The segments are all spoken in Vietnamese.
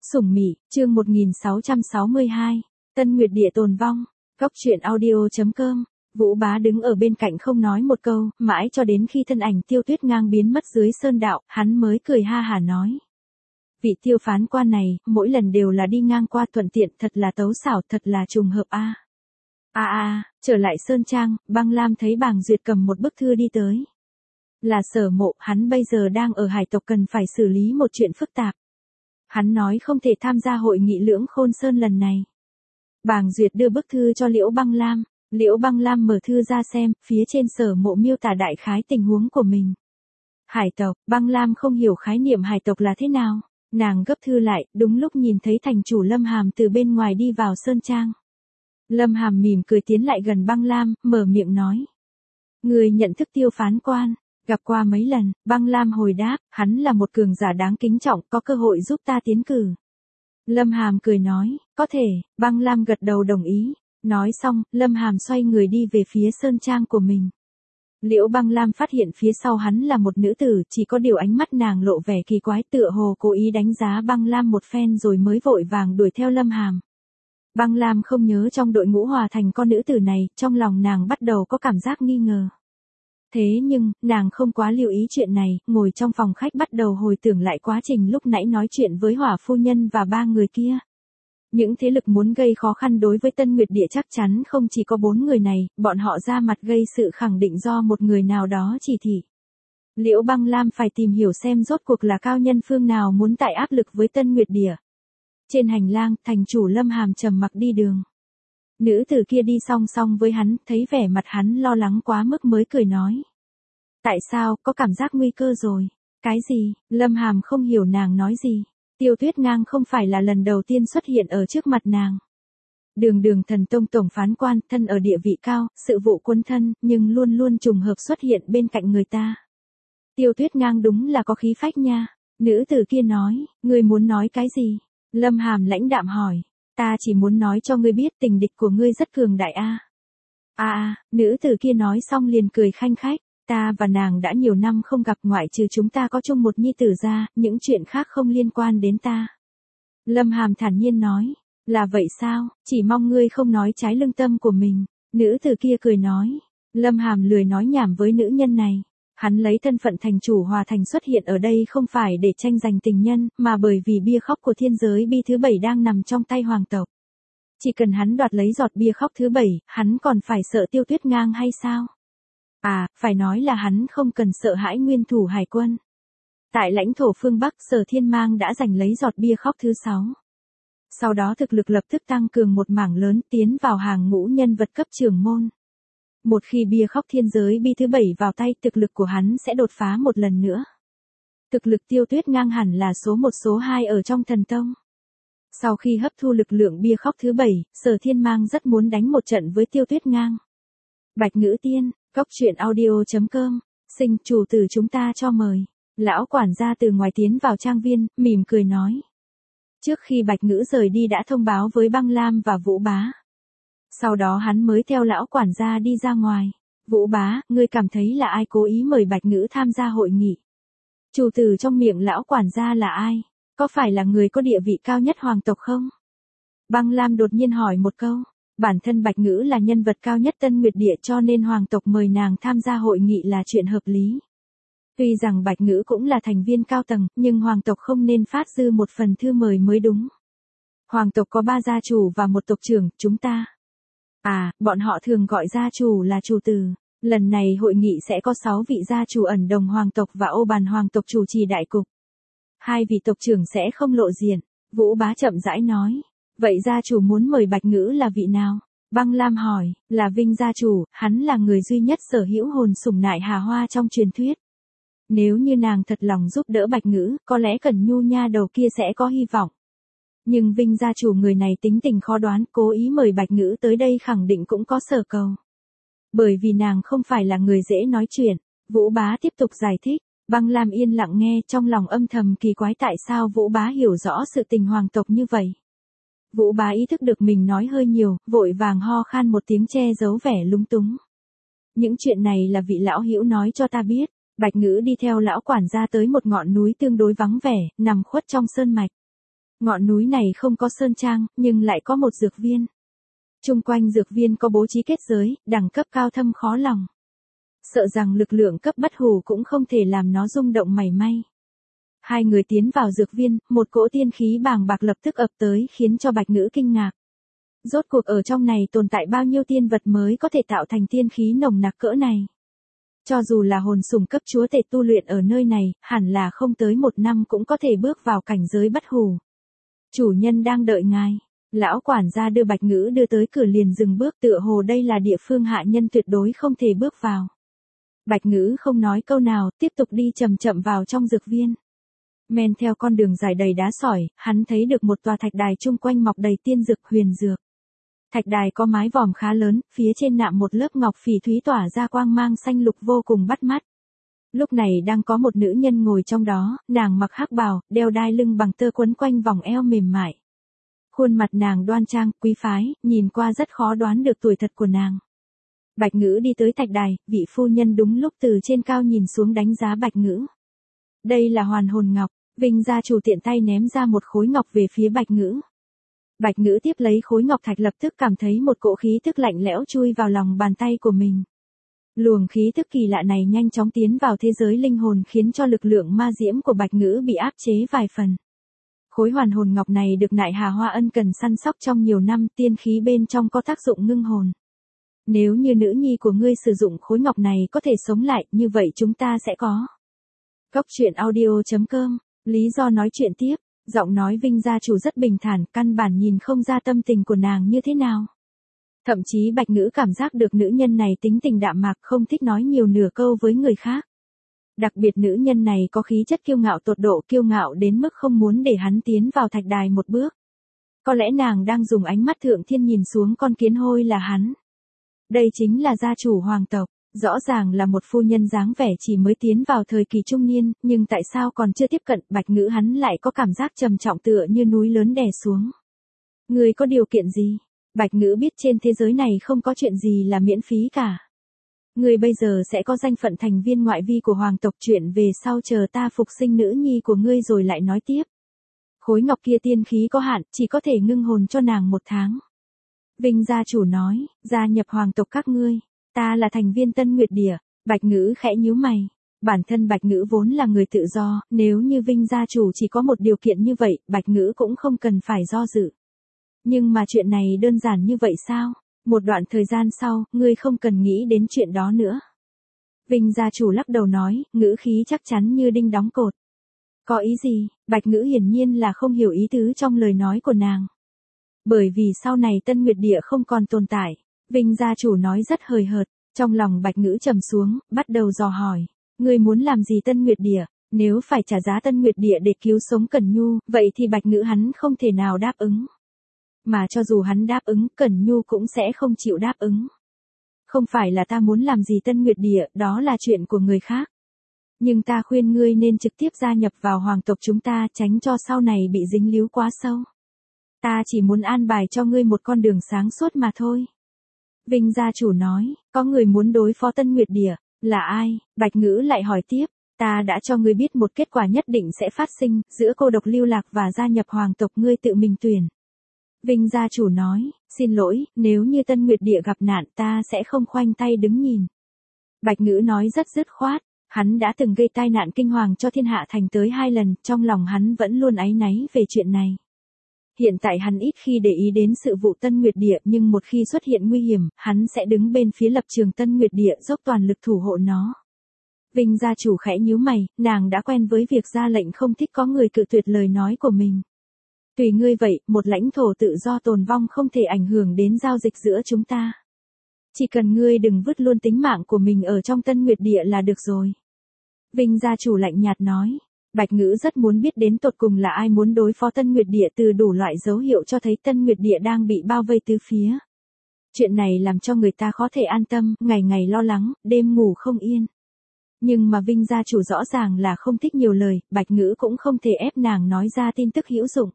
Sủng Mị, chương 1662, Tân Nguyệt Địa tồn vong. Góc truyện audio.com. Vũ Bá đứng ở bên cạnh không nói một câu, mãi cho đến khi thân ảnh Tiêu Tuyết Ngang biến mất dưới sơn đạo, hắn mới cười ha hả nói. Vị Tiêu phán quan này, mỗi lần đều là đi ngang qua thuận tiện, thật là tấu xảo, thật là trùng hợp a. Trở lại sơn trang, Băng Lam thấy Bàng Duyệt cầm một bức thư đi tới. Là Sở Mộ, hắn bây giờ đang ở hải tộc cần phải xử lý một chuyện phức tạp. Hắn nói không thể tham gia hội nghị Lưỡng Khôn Sơn lần này. Bàng Duyệt đưa bức thư cho Liễu Băng Lam. Liễu Băng Lam mở thư ra xem, phía trên Sở Mộ miêu tả đại khái tình huống của mình. Hải tộc, Băng Lam không hiểu khái niệm hải tộc là thế nào. Nàng gấp thư lại, đúng lúc nhìn thấy thành chủ Lâm Hàm từ bên ngoài đi vào sơn trang. Lâm Hàm mỉm cười tiến lại gần Băng Lam, mở miệng nói. Người nhận thức Tiêu phán quan. Gặp qua mấy lần, Băng Lam hồi đáp, hắn là một cường giả đáng kính trọng, có cơ hội giúp ta tiến cử. Lâm Hàm cười nói, có thể, Băng Lam gật đầu đồng ý. Nói xong, Lâm Hàm xoay người đi về phía sơn trang của mình. Liễu Băng Lam phát hiện phía sau hắn là một nữ tử, chỉ có điều ánh mắt nàng lộ vẻ kỳ quái, tựa hồ cố ý đánh giá Băng Lam một phen rồi mới vội vàng đuổi theo Lâm Hàm. Băng Lam không nhớ trong đội ngũ hòa thành con nữ tử này, trong lòng nàng bắt đầu có cảm giác nghi ngờ. Thế nhưng, nàng không quá lưu ý chuyện này, ngồi trong phòng khách bắt đầu hồi tưởng lại quá trình lúc nãy nói chuyện với Hỏa phu nhân và ba người kia. Những thế lực muốn gây khó khăn đối với Tân Nguyệt Địa chắc chắn không chỉ có 4 người này, bọn họ ra mặt gây sự khẳng định do một người nào đó chỉ thị. Liễu Băng Lam phải tìm hiểu xem rốt cuộc là cao nhân phương nào muốn tạo áp lực với Tân Nguyệt Địa. Trên hành lang, thành chủ Lâm Hàm trầm mặc đi đường. Nữ tử kia đi song song với hắn, thấy vẻ mặt hắn lo lắng quá mức mới cười nói. Tại sao, có cảm giác nguy cơ rồi? Cái gì? Lâm Hàm không hiểu nàng nói gì. Tiêu Tuyết Ngang không phải là lần đầu tiên xuất hiện ở trước mặt nàng. Đường Thần Tông tổng phán quan, thân ở địa vị cao, sự vụ quân thân, nhưng luôn luôn trùng hợp xuất hiện bên cạnh người ta. Tiêu Tuyết Ngang đúng là có khí phách nha. Nữ tử kia nói, ngươi muốn nói cái gì? Lâm Hàm lãnh đạm hỏi. Ta chỉ muốn nói cho ngươi biết tình địch của ngươi rất cường đại a. Nữ tử kia nói xong liền cười khanh khách. Ta và nàng đã nhiều năm không gặp, ngoại trừ chúng ta có chung một nhi tử ra, những chuyện khác không liên quan đến ta. Lâm Hàm thản nhiên nói. Là vậy sao, chỉ mong ngươi không nói trái lương tâm của mình. Nữ tử kia cười nói. Lâm Hàm lười nói nhảm với nữ nhân này. Hắn lấy thân phận thành chủ Hòa Thành xuất hiện ở đây không phải để tranh giành tình nhân, mà bởi vì bia khóc của thiên giới bi thứ 7 đang nằm trong tay hoàng tộc. Chỉ cần hắn đoạt lấy giọt bia khóc thứ 7, hắn còn phải sợ Tiêu Tuyết Ngang hay sao? Phải nói là hắn không cần sợ hãi nguyên thủ hải quân. Tại lãnh thổ phương Bắc, Sở Thiên Mang đã giành lấy giọt bia khóc thứ 6. Sau đó thực lực lập tức tăng cường một mảng lớn, tiến vào hàng ngũ nhân vật cấp trưởng môn. Một khi bia khóc thiên giới bi thứ 7 vào tay, thực lực của hắn sẽ đột phá một lần nữa. Thực lực Tiêu Tuyết Ngang hẳn là số 1 số 2 ở trong thần tông. Sau khi hấp thu lực lượng bia khóc thứ 7, Sở Thiên Mang rất muốn đánh một trận với Tiêu Tuyết Ngang. Bạch Ngữ Tiên, góc truyện audio.com, sinh chủ tử chúng ta cho mời. Lão quản gia từ ngoài tiến vào trang viên, mỉm cười nói. Trước khi Bạch Ngữ rời đi đã thông báo với Băng Lam và Vũ Bá. Sau đó hắn mới theo lão quản gia đi ra ngoài. Vũ Bá, ngươi cảm thấy là ai cố ý mời Bạch Ngữ tham gia hội nghị? Chủ tử trong miệng lão quản gia là ai? Có phải là người có địa vị cao nhất hoàng tộc không? Băng Lam đột nhiên hỏi một câu. Bản thân Bạch Ngữ là nhân vật cao nhất Tân Nguyệt Địa cho nên hoàng tộc mời nàng tham gia hội nghị là chuyện hợp lý. Tuy rằng Bạch Ngữ cũng là thành viên cao tầng, nhưng hoàng tộc không nên phát dư một phần thư mời mới đúng. Hoàng tộc có 3 gia chủ và một tộc trưởng, chúng ta. Bọn họ thường gọi gia chủ là chủ tử. Lần này hội nghị sẽ có 6 vị gia chủ ẩn đồng hoàng tộc và ô bàn hoàng tộc chủ trì đại cục. 2 vị tộc trưởng sẽ không lộ diện. Vũ Bá chậm rãi nói. Vậy gia chủ muốn mời Bạch Ngữ là vị nào? Băng Lam hỏi, là Vinh gia chủ, hắn là người duy nhất sở hữu hồn sủng nại Hà Hoa trong truyền thuyết. Nếu như nàng thật lòng giúp đỡ Bạch Ngữ, có lẽ Cẩn Nhu nha đầu kia sẽ có hy vọng. Nhưng Vinh gia chủ người này tính tình khó đoán, cố ý mời Bạch Ngữ tới đây khẳng định cũng có sở cầu. Bởi vì nàng không phải là người dễ nói chuyện, Vũ Bá tiếp tục giải thích. Băng Lam yên lặng nghe, trong lòng âm thầm kỳ quái tại sao Vũ Bá hiểu rõ sự tình hoàng tộc như vậy. Vũ Bá ý thức được mình nói hơi nhiều, vội vàng ho khan một tiếng che giấu vẻ lúng túng. Những chuyện này là vị lão hữu nói cho ta biết. Bạch Ngữ đi theo lão quản gia tới một ngọn núi tương đối vắng vẻ, nằm khuất trong sơn mạch. Ngọn núi này không có sơn trang, nhưng lại có một dược viên. Chung quanh dược viên có bố trí kết giới, đẳng cấp cao thâm khó lòng. Sợ rằng lực lượng cấp bất hủ cũng không thể làm nó rung động mảy may. Hai người tiến vào dược viên, một cỗ tiên khí bàng bạc lập tức ập tới khiến cho Bạch Ngữ kinh ngạc. Rốt cuộc ở trong này tồn tại bao nhiêu tiên vật mới có thể tạo thành tiên khí nồng nặc cỡ này. Cho dù là hồn sủng cấp chúa tể tu luyện ở nơi này, hẳn là không tới 1 năm cũng có thể bước vào cảnh giới bất hủ. Chủ nhân đang đợi ngài. Lão quản gia đưa Bạch Ngữ đưa tới cửa liền dừng bước, tựa hồ đây là địa phương hạ nhân tuyệt đối không thể bước vào. Bạch Ngữ không nói câu nào, tiếp tục đi chậm chậm vào trong dược viên. Men theo con đường dài đầy đá sỏi, hắn thấy được một tòa thạch đài chung quanh mọc đầy tiên dược huyền dược. Thạch đài có mái vòm khá lớn, phía trên nạm một lớp ngọc phỉ thúy tỏa ra quang mang xanh lục vô cùng bắt mắt. Lúc này đang có một nữ nhân ngồi trong đó, nàng mặc hắc bào, đeo đai lưng bằng tơ quấn quanh vòng eo mềm mại. Khuôn mặt nàng đoan trang, quý phái, nhìn qua rất khó đoán được tuổi thật của nàng. Bạch Ngữ đi tới thạch đài, vị phu nhân đúng lúc từ trên cao nhìn xuống đánh giá Bạch Ngữ. Đây là hoàn hồn ngọc, Vinh gia chủ tiện tay ném ra một khối ngọc về phía Bạch Ngữ. Bạch Ngữ tiếp lấy khối ngọc thạch lập tức cảm thấy một cỗ khí tức lạnh lẽo chui vào lòng bàn tay của mình. Luồng khí tức kỳ lạ này nhanh chóng tiến vào thế giới linh hồn khiến cho lực lượng ma diễm của Bạch Ngữ bị áp chế vài phần. Khối hoàn hồn ngọc này được Nại Hà Hoa ân cần săn sóc trong nhiều năm, tiên khí bên trong có tác dụng ngưng hồn. Nếu như nữ nhi của ngươi sử dụng khối ngọc này có thể sống lại, như vậy chúng ta sẽ có. Góc truyện audio.com, lý do nói chuyện tiếp, giọng nói Vinh gia chủ rất bình thản, căn bản nhìn không ra tâm tình của nàng như thế nào. Thậm chí Bạch Ngữ cảm giác được nữ nhân này tính tình đạm mạc, không thích nói nhiều nửa câu với người khác. Đặc biệt nữ nhân này có khí chất kiêu ngạo tột độ, kiêu ngạo đến mức không muốn để hắn tiến vào thạch đài một bước. Có lẽ nàng đang dùng ánh mắt thượng thiên nhìn xuống con kiến hôi là hắn. Đây chính là gia chủ hoàng tộc, rõ ràng là một phu nhân dáng vẻ chỉ mới tiến vào thời kỳ trung niên, nhưng tại sao còn chưa tiếp cận Bạch Ngữ hắn lại có cảm giác trầm trọng tựa như núi lớn đè xuống. Người có điều kiện gì? Bạch Ngữ biết trên thế giới này không có chuyện gì là miễn phí cả. Người bây giờ sẽ có danh phận thành viên ngoại vi của hoàng tộc, chuyện về sau chờ ta phục sinh nữ nhi của ngươi rồi lại nói tiếp. Khối ngọc kia tiên khí có hạn, chỉ có thể ngưng hồn cho nàng 1 tháng. Vinh gia chủ nói, gia nhập hoàng tộc các ngươi, ta là thành viên Tân Nguyệt Địa. Bạch Ngữ khẽ nhíu mày. Bản thân Bạch Ngữ vốn là người tự do, nếu như Vinh gia chủ chỉ có một điều kiện như vậy, Bạch Ngữ cũng không cần phải do dự. Nhưng mà chuyện này đơn giản như vậy sao? Một đoạn thời gian sau, ngươi không cần nghĩ đến chuyện đó nữa. Vinh gia chủ lắc đầu nói, ngữ khí chắc chắn như đinh đóng cột. Có ý gì? Bạch Ngữ hiển nhiên là không hiểu ý tứ trong lời nói của nàng. Bởi vì sau này Tân Nguyệt Địa không còn tồn tại, Vinh gia chủ nói rất hời hợt, trong lòng Bạch Ngữ trầm xuống, bắt đầu dò hỏi, ngươi muốn làm gì Tân Nguyệt Địa? Nếu phải trả giá Tân Nguyệt Địa để cứu sống Cẩn Nhu, vậy thì Bạch Ngữ hắn không thể nào đáp ứng. Mà cho dù hắn đáp ứng, Cẩn Nhu cũng sẽ không chịu đáp ứng. Không phải là ta muốn làm gì Tân Nguyệt Địa, đó là chuyện của người khác. Nhưng ta khuyên ngươi nên trực tiếp gia nhập vào hoàng tộc chúng ta, tránh cho sau này bị dính líu quá sâu. Ta chỉ muốn an bài cho ngươi một con đường sáng suốt mà thôi. Vinh gia chủ nói, có người muốn đối phó Tân Nguyệt Địa, là ai? Bạch Ngữ lại hỏi tiếp, ta đã cho ngươi biết một kết quả nhất định sẽ phát sinh, giữa cô độc lưu lạc và gia nhập hoàng tộc ngươi tự mình tuyển. Vinh gia chủ nói, xin lỗi, nếu như Tân Nguyệt Địa gặp nạn ta sẽ không khoanh tay đứng nhìn. Bạch Ngữ nói rất dứt khoát, hắn đã từng gây tai nạn kinh hoàng cho thiên hạ thành tới 2 lần, trong lòng hắn vẫn luôn áy náy về chuyện này. Hiện tại hắn ít khi để ý đến sự vụ Tân Nguyệt Địa, nhưng một khi xuất hiện nguy hiểm, hắn sẽ đứng bên phía lập trường Tân Nguyệt Địa dốc toàn lực thủ hộ nó. Vinh gia chủ khẽ nhíu mày, nàng đã quen với việc ra lệnh không thích có người cự tuyệt lời nói của mình. Tùy ngươi vậy, một lãnh thổ tự do tồn vong không thể ảnh hưởng đến giao dịch giữa chúng ta. Chỉ cần ngươi đừng vứt luôn tính mạng của mình ở trong Tân Nguyệt Địa là được rồi. Vinh gia chủ lạnh nhạt nói. Bạch Ngữ rất muốn biết đến tột cùng là ai muốn đối phó Tân Nguyệt Địa, từ đủ loại dấu hiệu cho thấy Tân Nguyệt Địa đang bị bao vây tứ phía. Chuyện này làm cho người ta khó thể an tâm, ngày ngày lo lắng, đêm ngủ không yên. Nhưng mà Vinh gia chủ rõ ràng là không thích nhiều lời, Bạch Ngữ cũng không thể ép nàng nói ra tin tức hữu dụng.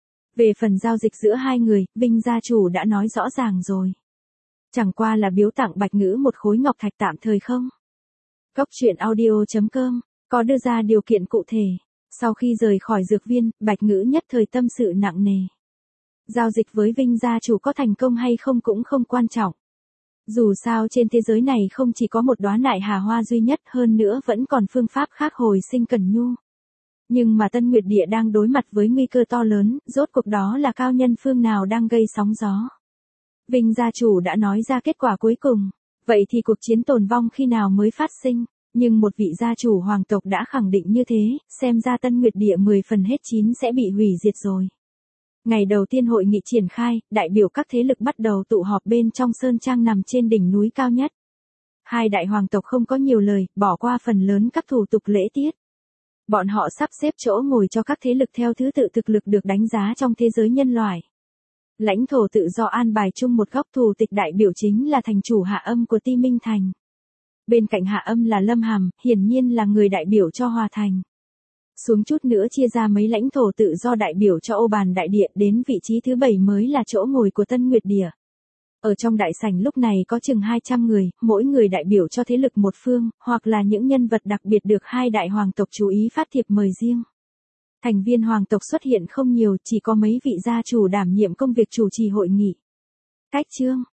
Về phần giao dịch giữa hai người, Vinh gia chủ đã nói rõ ràng rồi. Chẳng qua là biếu tặng Bạch Ngữ một khối ngọc thạch tạm thời không? Góc truyện audio.com có đưa ra điều kiện cụ thể. Sau khi rời khỏi dược viên, Bạch Ngữ nhất thời tâm sự nặng nề. Giao dịch với Vinh gia chủ có thành công hay không cũng không quan trọng. Dù sao trên thế giới này không chỉ có một đóa nại hà hoa duy nhất, hơn nữa vẫn còn phương pháp khác hồi sinh Cẩn Nhu. Nhưng mà Tân Nguyệt Địa đang đối mặt với nguy cơ to lớn, rốt cuộc đó là cao nhân phương nào đang gây sóng gió. Vinh gia chủ đã nói ra kết quả cuối cùng. Vậy thì cuộc chiến tồn vong khi nào mới phát sinh? Nhưng một vị gia chủ hoàng tộc đã khẳng định như thế, xem ra Tân Nguyệt Địa 10 phần hết 9 sẽ bị hủy diệt rồi. Ngày đầu tiên hội nghị triển khai, đại biểu các thế lực bắt đầu tụ họp bên trong sơn trang nằm trên đỉnh núi cao nhất. Hai đại hoàng tộc không có nhiều lời, bỏ qua phần lớn các thủ tục lễ tiết. Bọn họ sắp xếp chỗ ngồi cho các thế lực theo thứ tự thực lực được đánh giá trong thế giới nhân loại. Lãnh thổ tự do an bài chung một góc, thủ tịch đại biểu chính là thành chủ Hạ Âm của Ti Minh Thành. Bên cạnh Hạ Âm là Lâm Hàm, hiển nhiên là người đại biểu cho Hòa Thành. Xuống chút nữa chia ra mấy lãnh thổ tự do đại biểu cho Ô Bàn Đại Địa, đến vị trí thứ 7 mới là chỗ ngồi của Tân Nguyệt Địa. Ở trong đại sảnh lúc này có chừng 200 người, mỗi người đại biểu cho thế lực một phương, hoặc là những nhân vật đặc biệt được hai đại hoàng tộc chú ý phát thiệp mời riêng. Thành viên hoàng tộc xuất hiện không nhiều, chỉ có mấy vị gia chủ đảm nhiệm công việc chủ trì hội nghị. Cách chương